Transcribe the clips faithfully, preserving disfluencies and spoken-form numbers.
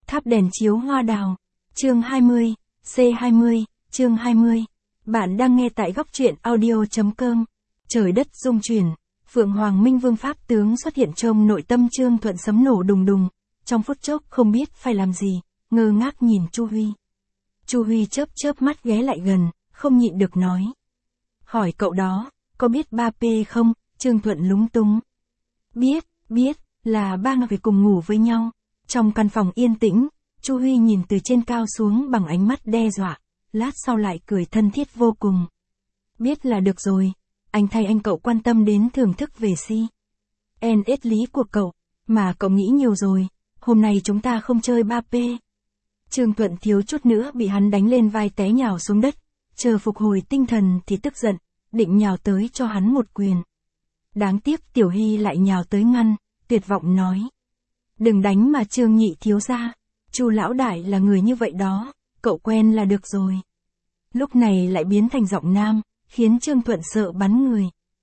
Tháp đèn chiếu hoa đào. Chương hai mươi, C hai mươi, chương hai mươi. Bạn đang nghe tại góc truyện audio chấm com. Trời đất rung chuyển, Phượng Hoàng Minh Vương Pháp tướng xuất hiện trong nội tâm Trương Thuận sấm nổ đùng đùng, trong phút chốc không biết phải làm gì, ngơ ngác nhìn Chu Huy. Chu Huy chớp chớp mắt ghé lại gần, không nhịn được nói. Hỏi cậu đó, có biết ba P không? Trương Thuận lúng túng. Biết, biết, là ba người cùng ngủ với nhau. Trong căn phòng yên tĩnh, Chu Huy nhìn từ trên cao xuống bằng ánh mắt đe dọa, lát sau lại cười thân thiết vô cùng. Biết là được rồi, anh thay anh cậu quan tâm đến thưởng thức về si. En ết lý của cậu, mà cậu nghĩ nhiều rồi, hôm nay chúng ta không chơi ba P. Trương Thuận thiếu chút nữa bị hắn đánh lên vai té nhào xuống đất, chờ phục hồi tinh thần thì tức giận, định nhào tới cho hắn một quyền. Đáng tiếc Tiểu Hy lại nhào tới ngăn, tuyệt vọng nói. Đừng đánh mà Trương nhị thiếu gia, Chu lão đại là người như vậy đó, cậu quen là được rồi. Lúc này lại biến thành giọng nam, khiến Trương Thuận sợ bắn người.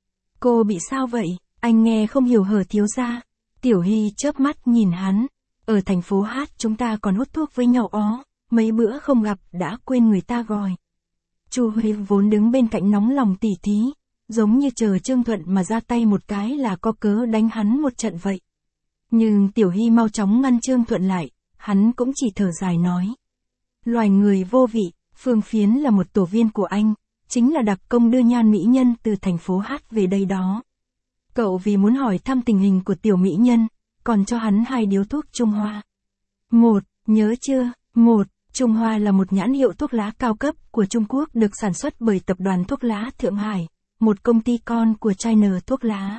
Cô bị sao vậy, anh nghe không hiểu hở thiếu gia. Tiểu Hy chớp mắt nhìn hắn, ở thành phố Hát chúng ta còn hút thuốc với nhau ó, mấy bữa không gặp đã quên người ta gọi. Chu Huy vốn đứng bên cạnh nóng lòng tỉ thí, giống như chờ Trương Thuận mà ra tay một cái là có cớ đánh hắn một trận vậy. Nhưng Tiểu Hy mau chóng ngăn Trương Thuận lại, hắn cũng chỉ thở dài nói. Loài người vô vị, Phương Phiến là một tổ viên của anh, chính là đặc công đưa nhan mỹ nhân từ thành phố Hát về đây đó. Cậu vì muốn hỏi thăm tình hình của tiểu mỹ nhân, còn cho hắn hai điếu thuốc Trung Hoa. Một, nhớ chưa? Một, Trung Hoa là một nhãn hiệu thuốc lá cao cấp của Trung Quốc được sản xuất bởi tập đoàn thuốc lá Thượng Hải, một công ty con của China thuốc lá.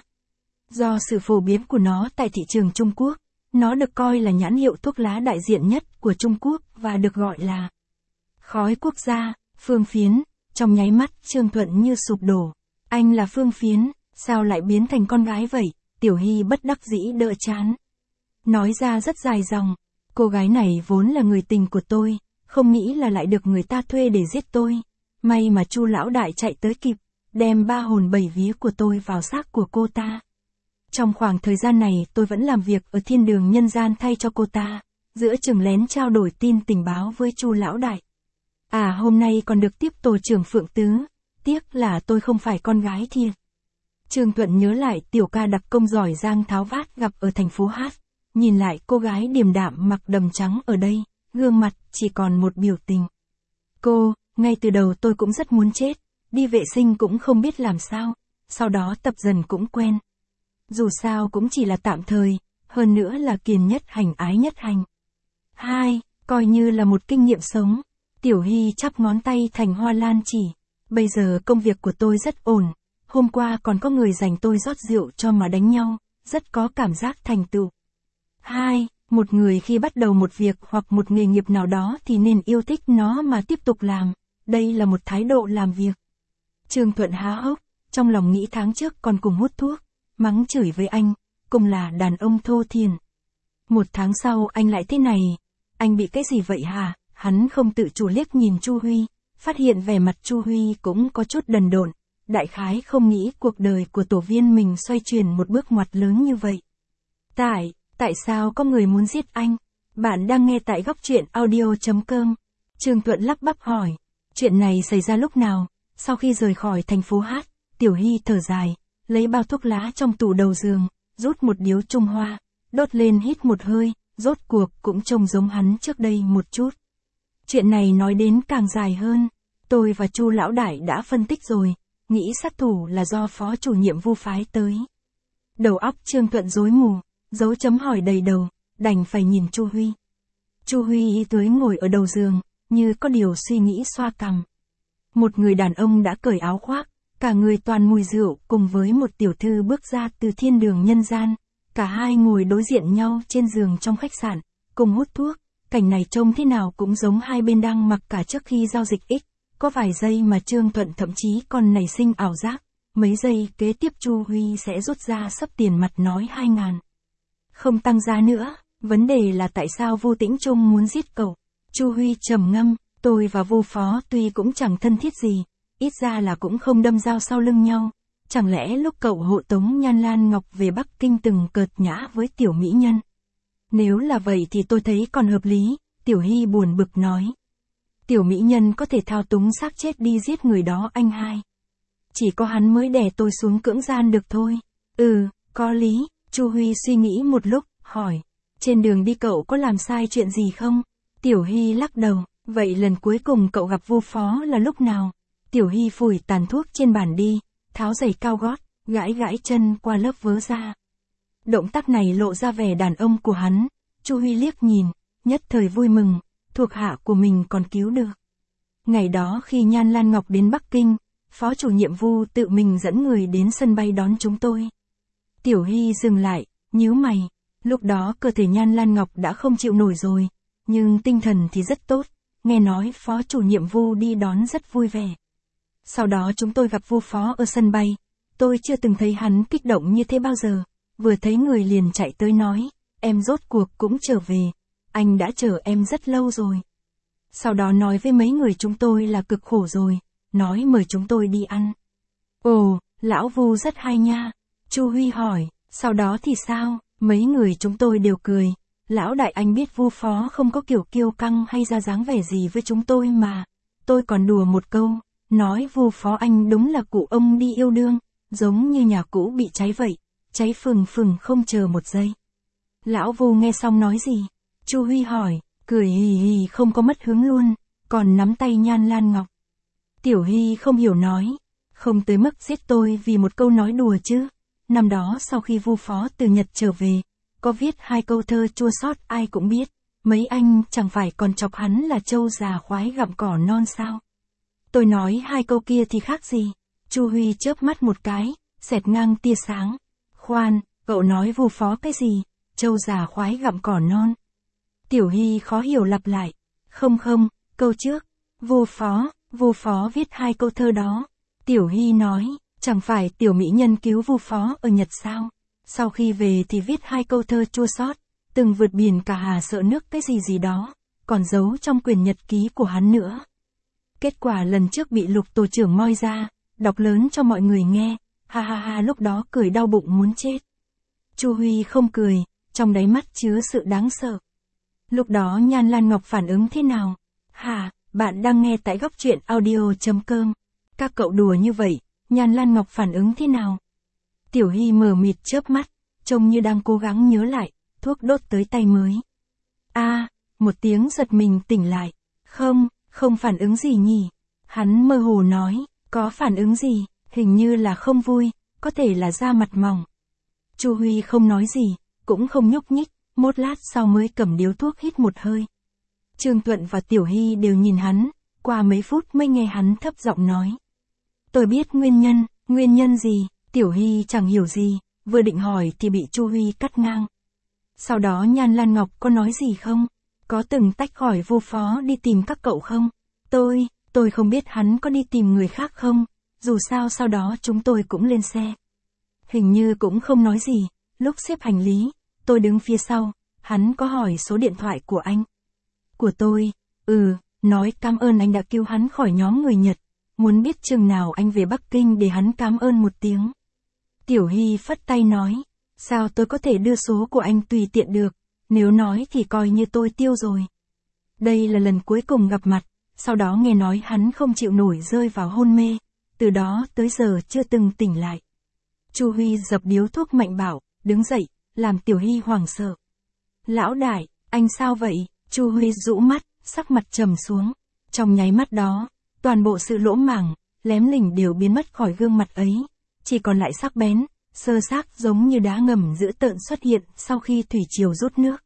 Do sự phổ biến của nó tại thị trường Trung Quốc, nó được coi là nhãn hiệu thuốc lá đại diện nhất của Trung Quốc và được gọi là khói quốc gia, Phương Phiến. Trong nháy mắt Trương Thuận như sụp đổ. Anh là Phương Phiến, sao lại biến thành con gái vậy? Tiểu Hy bất đắc dĩ đỡ chán. Nói ra rất dài dòng, cô gái này vốn là người tình của tôi, không nghĩ là lại được người ta thuê để giết tôi. May mà Chu lão đại chạy tới kịp, đem ba hồn bảy vía của tôi vào xác của cô ta. Trong khoảng thời gian này tôi vẫn làm việc ở thiên đường nhân gian thay cho cô ta, giữa chừng lén trao đổi tin tình báo với Chu lão đại. À hôm nay còn được tiếp tổ trưởng Phượng Tứ, tiếc là tôi không phải con gái thiệt. Trương Thuận nhớ lại tiểu ca đặc công giỏi giang tháo vát gặp ở thành phố Hát, nhìn lại cô gái điềm đạm mặc đầm trắng ở đây, gương mặt chỉ còn một biểu tình. Cô, ngay từ đầu tôi cũng rất muốn chết, đi vệ sinh cũng không biết làm sao, sau đó tập dần cũng quen. Dù sao cũng chỉ là tạm thời, hơn nữa là kiền nhất hành ái nhất hành. Hai, coi như là một kinh nghiệm sống. Tiểu Hy chắp ngón tay thành hoa lan chỉ. Bây giờ công việc của tôi rất ổn. Hôm qua còn có người dành tôi rót rượu cho mà đánh nhau, rất có cảm giác thành tựu. Hai, một người khi bắt đầu một việc hoặc một nghề nghiệp nào đó thì nên yêu thích nó mà tiếp tục làm. Đây là một thái độ làm việc. Trương Thuận há hốc, trong lòng nghĩ tháng trước còn cùng hút thuốc, mắng chửi với anh, cùng là đàn ông thô thiền. Một tháng sau anh lại thế này, anh bị cái gì vậy hả? Hắn không tự chủ liếc nhìn Chu Huy, phát hiện vẻ mặt Chu Huy cũng có chút đần độn, đại khái không nghĩ cuộc đời của tổ viên mình xoay chuyển một bước ngoặt lớn như vậy. Tại, tại sao có người muốn giết anh? Bạn đang nghe tại góc truyện audio chấm com. Trương Thuận lắp bắp hỏi, chuyện này xảy ra lúc nào? Sau khi rời khỏi thành phố Hát, Tiểu Hy thở dài, lấy bao thuốc lá trong tủ đầu giường, rút một điếu Trung Hoa, đốt lên hít một hơi, rốt cuộc cũng trông giống hắn trước đây một chút. Chuyện này nói đến càng dài hơn, tôi và Chu lão đại đã phân tích rồi, nghĩ sát thủ là do phó chủ nhiệm Vu phái tới. Đầu óc Trương Thuận rối mù, dấu chấm hỏi đầy đầu, đành phải nhìn Chu Huy. Chu Huy tới ngồi ở đầu giường, như có điều suy nghĩ xoa cằm. Một người đàn ông đã cởi áo khoác, cả người toàn mùi rượu cùng với một tiểu thư bước ra từ thiên đường nhân gian, cả hai ngồi đối diện nhau trên giường trong khách sạn, cùng hút thuốc. Cảnh này trông thế nào cũng giống hai bên đang mặc cả trước khi giao dịch X, có vài giây mà Trương Thuận thậm chí còn nảy sinh ảo giác, mấy giây kế tiếp Chu Huy sẽ rút ra xấp tiền mặt nói hai ngàn. Không tăng giá nữa, vấn đề là tại sao Vu Tĩnh Trung muốn giết cậu? Chu Huy trầm ngâm, tôi và Vu phó tuy cũng chẳng thân thiết gì, ít ra là cũng không đâm dao sau lưng nhau, chẳng lẽ lúc cậu hộ tống Nhan Lan Ngọc về Bắc Kinh từng cợt nhã với tiểu mỹ nhân? Nếu là vậy thì tôi thấy còn hợp lý, Tiểu Hy buồn bực nói. Tiểu mỹ nhân có thể thao túng xác chết đi giết người đó anh hai. Chỉ có hắn mới đè tôi xuống cưỡng gian được thôi. Ừ, có lý, Chu Huy suy nghĩ một lúc, hỏi. Trên đường đi cậu có làm sai chuyện gì không? Tiểu Hy lắc đầu, vậy lần cuối cùng cậu gặp Vu Phó là lúc nào? Tiểu Hy phủi tàn thuốc trên bàn đi, tháo giày cao gót, gãi gãi chân qua lớp vớ da. Động tác này lộ ra vẻ đàn ông của hắn. Chu Huy liếc nhìn, nhất thời vui mừng, thuộc hạ của mình còn cứu được. Ngày đó khi Nhan Lan Ngọc đến Bắc Kinh, phó chủ nhiệm Vu tự mình dẫn người đến sân bay đón chúng tôi. Tiểu Hy dừng lại, nhíu mày, lúc đó cơ thể Nhan Lan Ngọc đã không chịu nổi rồi, nhưng tinh thần thì rất tốt, nghe nói phó chủ nhiệm Vu đi đón rất vui vẻ. Sau đó chúng tôi gặp Vu Phó ở sân bay, tôi chưa từng thấy hắn kích động như thế bao giờ, vừa thấy người liền chạy tới nói, em rốt cuộc cũng trở về, anh đã chờ em rất lâu rồi. Sau đó nói với mấy người chúng tôi là cực khổ rồi, nói mời chúng tôi đi ăn. Ồ, lão Vu rất hay nha. Chu Huy hỏi, sau đó thì sao? Mấy người chúng tôi đều cười. Lão đại anh biết Vu Phó không có kiểu kiêu căng hay ra dáng vẻ gì với chúng tôi mà. Tôi còn đùa một câu, nói Vu Phó anh đúng là cụ ông đi yêu đương, giống như nhà cũ bị cháy vậy, cháy phừng phừng không chờ một giây. Lão Vu nghe xong nói gì? Chu Huy hỏi, cười hì hì không có mất hứng luôn, còn nắm tay Nhan Lan Ngọc. Tiểu Hy không hiểu nói, không tới mức giết tôi vì một câu nói đùa chứ. Năm đó sau khi Vu Phó từ Nhật trở về, có viết hai câu thơ chua xót ai cũng biết, mấy anh chẳng phải còn chọc hắn là trâu già khoái gặm cỏ non sao. Tôi nói hai câu kia thì khác gì. Chu Huy chớp mắt một cái, xẹt ngang tia sáng. Khoan, cậu nói Vu Phó cái gì? Trâu già khoái gặm cỏ non. Tiểu Hy khó hiểu lặp lại. Không không, câu trước. Vu Phó, Vu Phó viết hai câu thơ đó. Tiểu Hy nói, chẳng phải tiểu mỹ nhân cứu Vu Phó ở Nhật sao? Sau khi về thì viết hai câu thơ chua xót, từng vượt biển cả hà sợ nước cái gì gì đó, còn giấu trong quyển nhật ký của hắn nữa. Kết quả lần trước bị Lục tổ trưởng moi ra, đọc lớn cho mọi người nghe, ha ha ha lúc đó cười đau bụng muốn chết. Chu Huy không cười, trong đáy mắt chứa sự đáng sợ. Lúc đó Nhan Lan Ngọc phản ứng thế nào? Hả, bạn đang nghe tại góc truyện audio.com. Các cậu đùa như vậy, Nhan Lan Ngọc phản ứng thế nào? Tiểu Hy mờ mịt chớp mắt, trông như đang cố gắng nhớ lại, thuốc đốt tới tay mới. A, à, một tiếng giật mình tỉnh lại. Không, không phản ứng gì nhỉ? Hắn mơ hồ nói, có phản ứng gì, hình như là không vui, có thể là da mặt mỏng. Chu Huy không nói gì, cũng không nhúc nhích, một lát sau mới cầm điếu thuốc hít một hơi. Trương Tuận và Tiểu Hy đều nhìn hắn, qua mấy phút mới nghe hắn thấp giọng nói. Tôi biết nguyên nhân, nguyên nhân gì? Tiểu Hy chẳng hiểu gì, vừa định hỏi thì bị Chu Huy cắt ngang. Sau đó Nhan Lan Ngọc có nói gì không? Có từng tách khỏi Vu Phó đi tìm các cậu không? Tôi, tôi không biết hắn có đi tìm người khác không, dù sao sau đó chúng tôi cũng lên xe. Hình như cũng không nói gì, lúc xếp hành lý, tôi đứng phía sau, hắn có hỏi số điện thoại của anh. Của tôi, ừ, nói cảm ơn anh đã cứu hắn khỏi nhóm người Nhật, muốn biết chừng nào anh về Bắc Kinh để hắn cảm ơn một tiếng. Tiểu Hy phất tay nói, sao tôi có thể đưa số của anh tùy tiện được, nếu nói thì coi như tôi tiêu rồi. Đây là lần cuối cùng gặp mặt, sau đó nghe nói hắn không chịu nổi rơi vào hôn mê, từ đó tới giờ chưa từng tỉnh lại. Chu Huy dập điếu thuốc mạnh bạo, đứng dậy, làm Tiểu Hy hoảng sợ. Lão đại, anh sao vậy? Chu Huy rũ mắt, sắc mặt trầm xuống. Trong nháy mắt đó, toàn bộ sự lỗ mảng, lém lỉnh đều biến mất khỏi gương mặt ấy, chỉ còn lại sắc bén, sơ xác giống như đá ngầm dữ tợn xuất hiện sau khi thủy triều rút nước.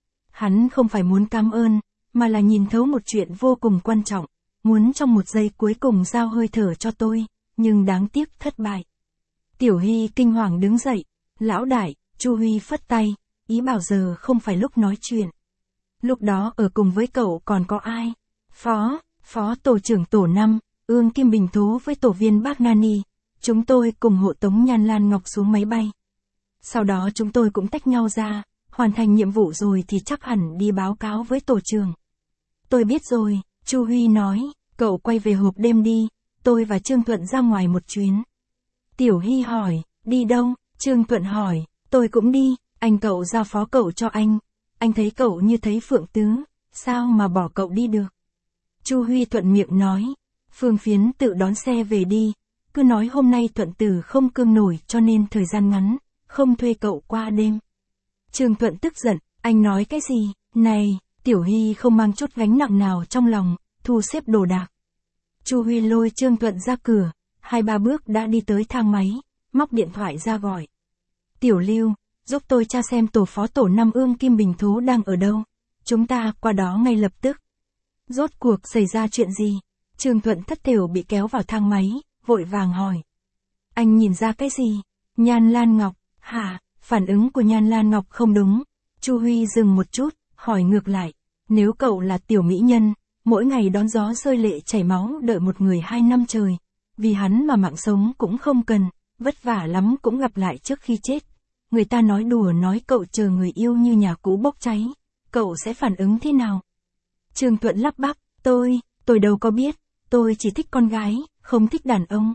Hắn không phải muốn cảm ơn, mà là nhìn thấu một chuyện vô cùng quan trọng, muốn trong một giây cuối cùng giao hơi thở cho tôi, nhưng đáng tiếc thất bại. Tiểu Hy kinh hoàng đứng dậy, lão đại, Chu Huy phất tay, ý bảo giờ không phải lúc nói chuyện. Lúc đó ở cùng với cậu còn có ai? Phó, phó tổ trưởng tổ năm, Ương Kim Bình Thố với tổ viên Bác Nani, chúng tôi cùng hộ tống Nhan Lan Ngọc xuống máy bay. Sau đó chúng tôi cũng tách nhau ra, hoàn thành nhiệm vụ rồi thì chắc hẳn đi báo cáo với tổ trưởng. Tôi biết rồi, Chu Huy nói, cậu quay về hộp đêm đi, tôi và Trương Thuận ra ngoài một chuyến. Tiểu Hy hỏi, đi đâu? Trương Thuận hỏi, tôi cũng đi, anh cậu giao phó cậu cho anh. Anh anh thấy cậu như thấy Phượng Tứ, sao mà bỏ cậu đi được? Chu Huy thuận miệng nói, Phương Phiến tự đón xe về đi, cứ nói hôm nay Thuận Tử không cương nổi cho nên thời gian ngắn, không thuê cậu qua đêm. Trương Thuận tức giận, anh nói cái gì? Này, Tiểu Hy không mang chút gánh nặng nào trong lòng, thu xếp đồ đạc. Chu Huy lôi Trương Thuận ra cửa, hai ba bước đã đi tới thang máy, móc điện thoại ra gọi. Tiểu Lưu, giúp tôi tra xem tổ phó tổ năm Ương Kim Bình Thố đang ở đâu. Chúng ta qua đó ngay lập tức. Rốt cuộc xảy ra chuyện gì? Trương Thuận thất thểu bị kéo vào thang máy, vội vàng hỏi. Anh nhìn ra cái gì? Nhan Lan Ngọc, hả? Phản ứng của Nhan Lan Ngọc không đúng. Chu Huy dừng một chút, hỏi ngược lại. Nếu cậu là tiểu mỹ nhân, mỗi ngày đón gió rơi lệ chảy máu đợi một người hai năm trời, vì hắn mà mạng sống cũng không cần, vất vả lắm cũng gặp lại trước khi chết. Người ta nói đùa nói cậu chờ người yêu như nhà cũ bốc cháy, cậu sẽ phản ứng thế nào? Trương Thuận lắp bắp, tôi, tôi đâu có biết, tôi chỉ thích con gái, không thích đàn ông.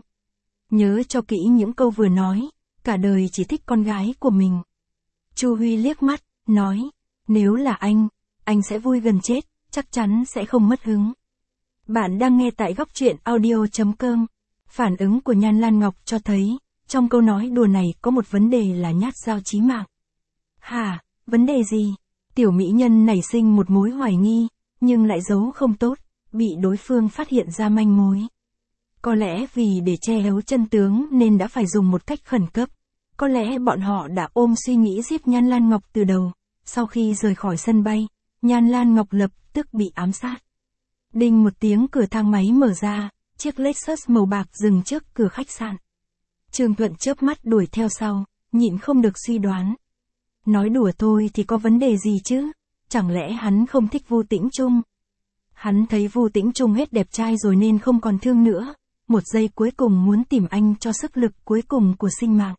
Nhớ cho kỹ những câu vừa nói, cả đời chỉ thích con gái của mình. Chu Huy liếc mắt, nói, nếu là anh, anh sẽ vui gần chết, chắc chắn sẽ không mất hứng. Bạn đang nghe tại góc truyện audio chấm com. Phản ứng của Nhan Lan Ngọc cho thấy, trong câu nói đùa này có một vấn đề là nhát dao chí mạng. Hả, vấn đề gì? Tiểu mỹ nhân nảy sinh một mối hoài nghi, nhưng lại giấu không tốt, bị đối phương phát hiện ra manh mối. Có lẽ vì để che giấu chân tướng nên đã phải dùng một cách khẩn cấp. Có lẽ bọn họ đã ôm suy nghĩ giết Nhan Lan Ngọc từ đầu. Sau khi rời khỏi sân bay, Nhan Lan Ngọc lập tức bị ám sát. Đinh một tiếng cửa thang máy mở ra, chiếc Lexus màu bạc dừng trước cửa khách sạn. Trương Thuận chớp mắt đuổi theo sau, nhịn không được suy đoán. Nói đùa thôi thì có vấn đề gì chứ? Chẳng lẽ hắn không thích Vu Tĩnh Trung? Hắn thấy Vu Tĩnh Trung hết đẹp trai rồi nên không còn thương nữa. Một giây cuối cùng muốn tìm anh cho sức lực cuối cùng của sinh mạng.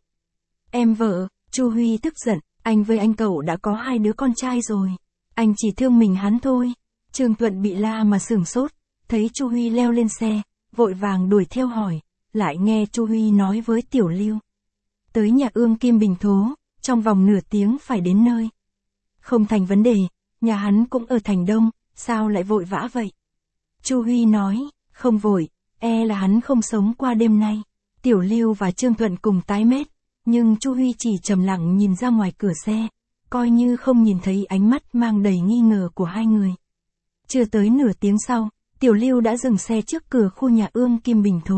Em vợ, Chu Huy tức giận, anh với anh cậu đã có hai đứa con trai rồi. Anh chỉ thương mình hắn thôi. Trương Thuận bị la mà sửng sốt, thấy Chu Huy leo lên xe, vội vàng đuổi theo hỏi, lại nghe Chu Huy nói với Tiểu Lưu. Tới nhà Ương Kim Bình Thố, trong vòng nửa tiếng phải đến nơi. Không thành vấn đề, nhà hắn cũng ở thành Đông, sao lại vội vã vậy? Chu Huy nói, không vội, e là hắn không sống qua đêm nay. Tiểu Lưu và Trương Thuận cùng tái mét, nhưng Chu Huy chỉ trầm lặng nhìn ra ngoài cửa xe, coi như không nhìn thấy ánh mắt mang đầy nghi ngờ của hai người. Chưa tới nửa tiếng sau, Tiểu Lưu đã dừng xe trước cửa khu nhà Ương Kim Bình Thố.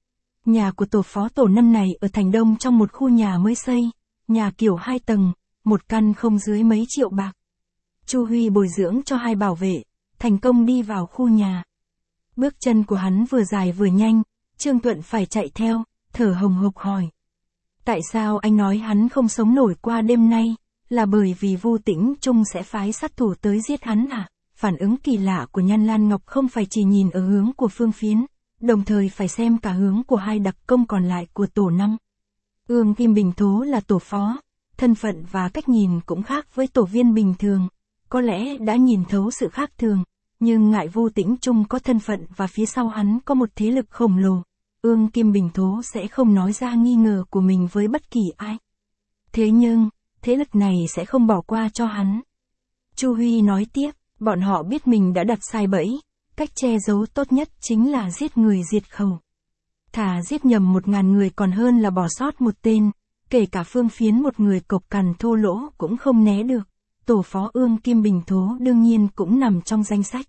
Nhà của tổ phó tổ năm này ở thành Đông trong một khu nhà mới xây, nhà kiểu hai tầng, một căn không dưới mấy triệu bạc. Chu Huy bồi dưỡng cho hai bảo vệ, thành công đi vào khu nhà. Bước chân của hắn vừa dài vừa nhanh, Trương Thuận phải chạy theo, thở hồng hộc hỏi. Tại sao anh nói hắn không sống nổi qua đêm nay, là bởi vì Vu Tĩnh Trung sẽ phái sát thủ tới giết hắn à? Phản ứng kỳ lạ của Nhan Lan Ngọc không phải chỉ nhìn ở hướng của Phương Phiến, đồng thời phải xem cả hướng của hai đặc công còn lại của tổ năm. Ương Kim Bình Thố là tổ phó, thân phận và cách nhìn cũng khác với tổ viên bình thường, có lẽ đã nhìn thấu sự khác thường, nhưng ngại Vu Tĩnh Trung có thân phận và phía sau hắn có một thế lực khổng lồ, Ương Kim Bình Thố sẽ không nói ra nghi ngờ của mình với bất kỳ ai. Thế nhưng, thế lực này sẽ không bỏ qua cho hắn. Chu Huy nói tiếp, bọn họ biết mình đã đặt sai bẫy, cách che giấu tốt nhất chính là giết người diệt khẩu. Thà giết nhầm một ngàn người còn hơn là bỏ sót một tên, kể cả Phương Phiến một người cộc cằn thô lỗ cũng không né được. Tổ phó Ương Kim Bình Thố đương nhiên cũng nằm trong danh sách.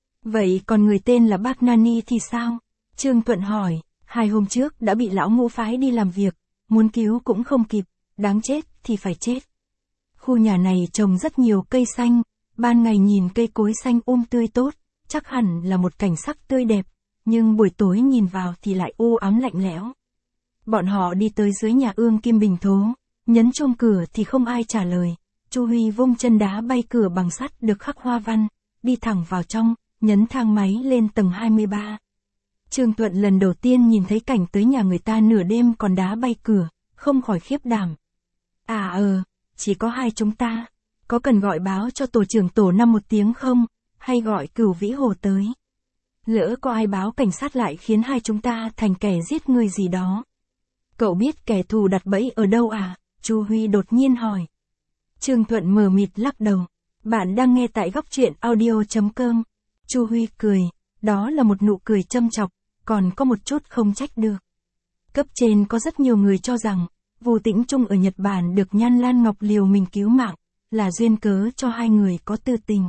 Vậy còn người tên là Bác Nani thì sao? Trương Thuận hỏi, hai hôm trước đã bị lão Ngũ phái đi làm việc, muốn cứu cũng không kịp, đáng chết thì phải chết. Khu nhà này trồng rất nhiều cây xanh, ban ngày nhìn cây cối xanh um tươi tốt, chắc hẳn là một cảnh sắc tươi đẹp, nhưng buổi tối nhìn vào thì lại u ám lạnh lẽo. Bọn họ đi tới dưới nhà Ương Kim Bình Thố, nhấn chuông cửa thì không ai trả lời. Chu Huy vung chân đá bay cửa bằng sắt được khắc hoa văn, đi thẳng vào trong, nhấn thang máy lên tầng hai mươi ba. Trương Thuận lần đầu tiên nhìn thấy cảnh tới nhà người ta nửa đêm còn đá bay cửa, không khỏi khiếp đảm. À ờ, chỉ có hai chúng ta, có cần gọi báo cho tổ trưởng tổ năm một tiếng không, hay gọi Cửu Vĩ Hồ tới? Lỡ có ai báo cảnh sát lại khiến hai chúng ta thành kẻ giết người gì đó. Cậu biết kẻ thù đặt bẫy ở đâu à? Chu Huy đột nhiên hỏi. Trương Thuận mờ mịt lắc đầu. Bạn đang nghe tại góc truyện audio.com. Chu Huy cười, đó là một nụ cười châm chọc, còn có một chút không trách được. Cấp trên có rất nhiều người cho rằng, Vu Tĩnh Trung ở Nhật Bản được Nhan Lan Ngọc liều mình cứu mạng, là duyên cớ cho hai người có tư tình.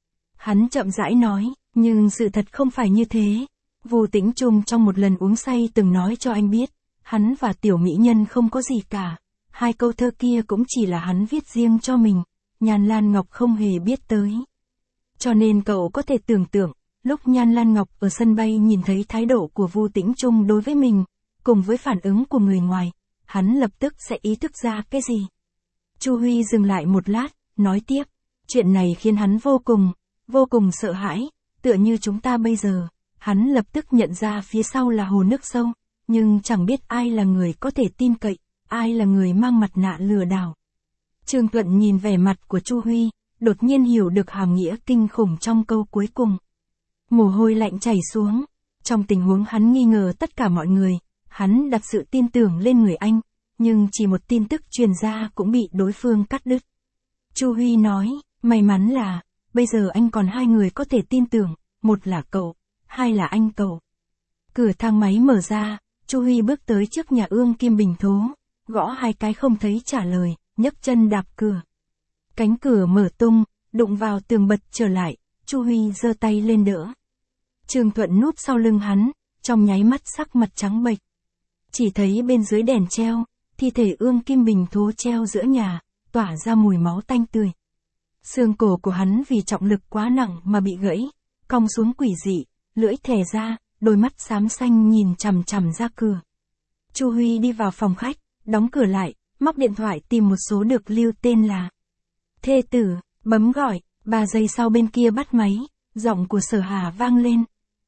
Hắn chậm rãi nói, nhưng sự thật không phải như thế. Vu Tĩnh Trung trong một lần uống say từng nói cho anh biết, hắn và tiểu mỹ nhân không có gì cả. Hai câu thơ kia cũng chỉ là hắn viết riêng cho mình, Nhan Lan Ngọc không hề biết tới. Cho nên cậu có thể tưởng tượng, lúc Nhan Lan Ngọc ở sân bay nhìn thấy thái độ của Vu Tĩnh Trung đối với mình, cùng với phản ứng của người ngoài, hắn lập tức sẽ ý thức ra cái gì. Chu Huy dừng lại một lát, nói tiếp, chuyện này khiến hắn vô cùng, vô cùng sợ hãi, tựa như chúng ta bây giờ. Hắn lập tức nhận ra phía sau là hồ nước sâu, nhưng chẳng biết ai là người có thể tin cậy, ai là người mang mặt nạ lừa đảo. Trương Tuận nhìn vẻ mặt của Chu Huy, đột nhiên hiểu được hàm nghĩa kinh khủng trong câu cuối cùng. Mồ hôi lạnh chảy xuống, trong tình huống hắn nghi ngờ tất cả mọi người, hắn đặt sự tin tưởng lên người anh, nhưng chỉ một tin tức truyền ra cũng bị đối phương cắt đứt. Chu Huy nói, may mắn là, bây giờ anh còn hai người có thể tin tưởng, một là cậu, hai là anh cậu. Cửa thang máy mở ra, Chu Huy bước tới trước nhà Ương Kim Bình Thố, gõ hai cái không thấy trả lời, nhấc chân đạp cửa. Cánh cửa mở tung, đụng vào tường bật trở lại, Chu Huy giơ tay lên đỡ. Trương Thuận núp sau lưng hắn, trong nháy mắt sắc mặt trắng bệch. Chỉ thấy bên dưới đèn treo, thi thể Ương Kim Bình Thố treo giữa nhà, tỏa ra mùi máu tanh tươi. Xương cổ của hắn vì trọng lực quá nặng mà bị gãy, cong xuống quỷ dị, lưỡi thè ra, đôi mắt xám xanh nhìn chằm chằm ra cửa. Chu Huy đi vào phòng khách, đóng cửa lại, móc điện thoại tìm một số được lưu tên là thê tử, bấm gọi, ba giây sau bên kia bắt máy, giọng của Sở Hà vang lên.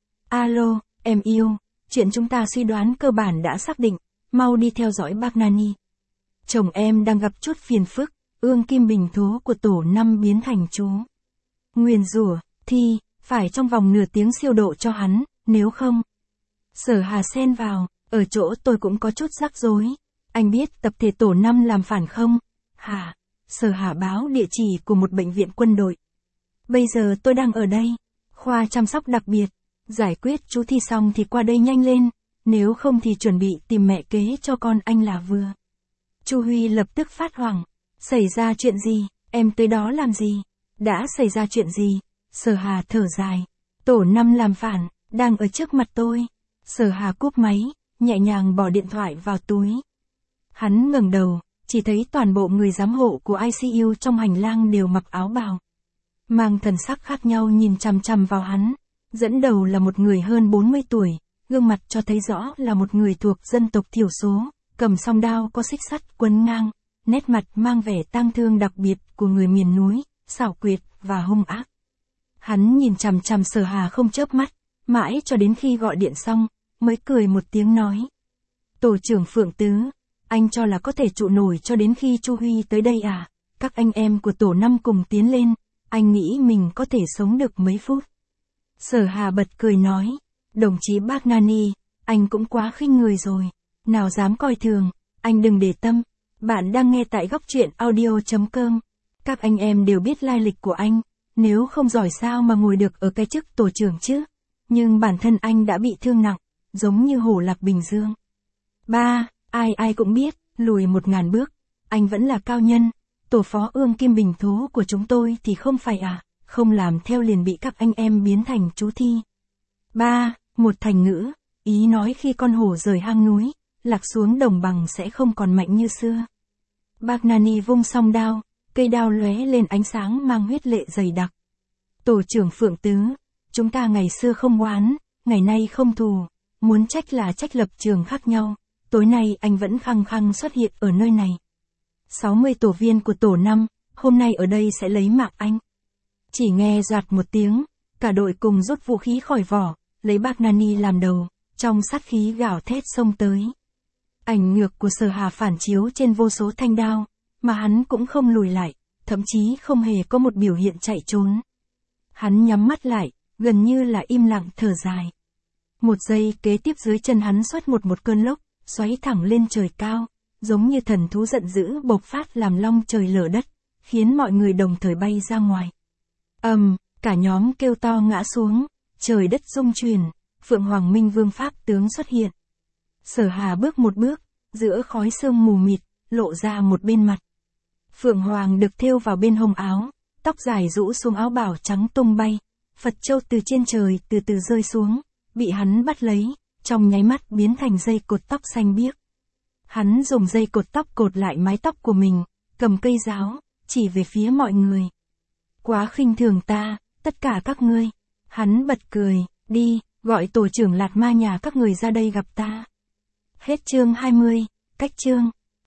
Alo, em yêu, chuyện chúng ta suy đoán cơ bản đã xác định, mau đi theo dõi bác Nani. Chồng em đang gặp chút phiền phức, Ương Kim Bình Thố của tổ năm biến thành chú nguyền rủa, thì phải trong vòng nửa tiếng siêu độ cho hắn, nếu không. Sở Hà xen vào, ở chỗ tôi cũng có chút rắc rối. Anh biết tập thể tổ năm làm phản không? Hả? Sở Hà báo địa chỉ của một bệnh viện quân đội. Bây giờ tôi đang ở đây, khoa chăm sóc đặc biệt. Giải quyết chú thi xong thì qua đây nhanh lên, nếu không thì chuẩn bị tìm mẹ kế cho con anh là vừa. Chu Huy lập tức phát hoảng. Xảy ra chuyện gì? Em tới đó làm gì? Đã xảy ra chuyện gì? Sở Hà thở dài. Tổ năm làm phản, đang ở trước mặt tôi. Sở Hà cúp máy, nhẹ nhàng bỏ điện thoại vào túi. Hắn ngẩng đầu, chỉ thấy toàn bộ người giám hộ của i xê u trong hành lang đều mặc áo bào. Mang thần sắc khác nhau nhìn chằm chằm vào hắn. Dẫn đầu là một người hơn bốn mươi tuổi, gương mặt cho thấy rõ là một người thuộc dân tộc thiểu số, cầm song đao có xích sắt quấn ngang, nét mặt mang vẻ tang thương đặc biệt của người miền núi, xảo quyệt và hung ác. Hắn nhìn chằm chằm Sở Hà không chớp mắt, mãi cho đến khi gọi điện xong, mới cười một tiếng nói. Tổ trưởng Phượng Tứ, anh cho là có thể trụ nổi cho đến khi Chu Huy tới đây à? Các anh em của tổ năm cùng tiến lên, anh nghĩ mình có thể sống được mấy phút. Sở Hà bật cười nói, đồng chí bác Nani, anh cũng quá khinh người rồi, nào dám coi thường, anh đừng để tâm. Bạn đang nghe tại góc truyện audio.com. Các anh em đều biết lai lịch của anh, nếu không giỏi sao mà ngồi được ở cái chức tổ trưởng chứ. Nhưng bản thân anh đã bị thương nặng, giống như hổ lạc Bình Dương. Ba, ai ai cũng biết, lùi một ngàn bước, anh vẫn là cao nhân. Tổ phó Ương Kim Bình Thố của chúng tôi thì không phải à, không làm theo liền bị các anh em biến thành chú thi. Ba, một thành ngữ, ý nói khi con hổ rời hang núi, lạc xuống đồng bằng sẽ không còn mạnh như xưa. Bác Nani vung song đao, cây đao lóe lên ánh sáng mang huyết lệ dày đặc. Tổ trưởng Phượng Tứ, chúng ta ngày xưa không oán, ngày nay không thù, muốn trách là trách lập trường khác nhau, tối nay anh vẫn khăng khăng xuất hiện ở nơi này. sáu mươi tổ viên của tổ năm, hôm nay ở đây sẽ lấy mạng anh. Chỉ nghe doạt một tiếng, cả đội cùng rút vũ khí khỏi vỏ, lấy bác Nani làm đầu, trong sát khí gào thét xông tới. Ảnh ngược của Sở Hà phản chiếu trên vô số thanh đao, mà hắn cũng không lùi lại, thậm chí không hề có một biểu hiện chạy trốn. Hắn nhắm mắt lại, gần như là im lặng thở dài. Một giây kế tiếp dưới chân hắn xuất một một cơn lốc, xoáy thẳng lên trời cao, giống như thần thú giận dữ bộc phát làm long trời lở đất, khiến mọi người đồng thời bay ra ngoài. ầm, um, cả nhóm kêu to ngã xuống, trời đất rung chuyển, Phượng Hoàng Minh Vương Pháp tướng xuất hiện. Sở Hà bước một bước, giữa khói sương mù mịt, lộ ra một bên mặt. Phượng Hoàng được thêu vào bên hông áo, tóc dài rũ xuống áo bào trắng tung bay, Phật châu từ trên trời từ từ rơi xuống, bị hắn bắt lấy, trong nháy mắt biến thành dây cột tóc xanh biếc. Hắn dùng dây cột tóc cột lại mái tóc của mình, cầm cây giáo, chỉ về phía mọi người. Quá khinh thường ta, tất cả các ngươi. Hắn bật cười, đi, gọi tổ trưởng Lạt Ma nhà các người ra đây gặp ta. Hết chương hai mươi, cách chương.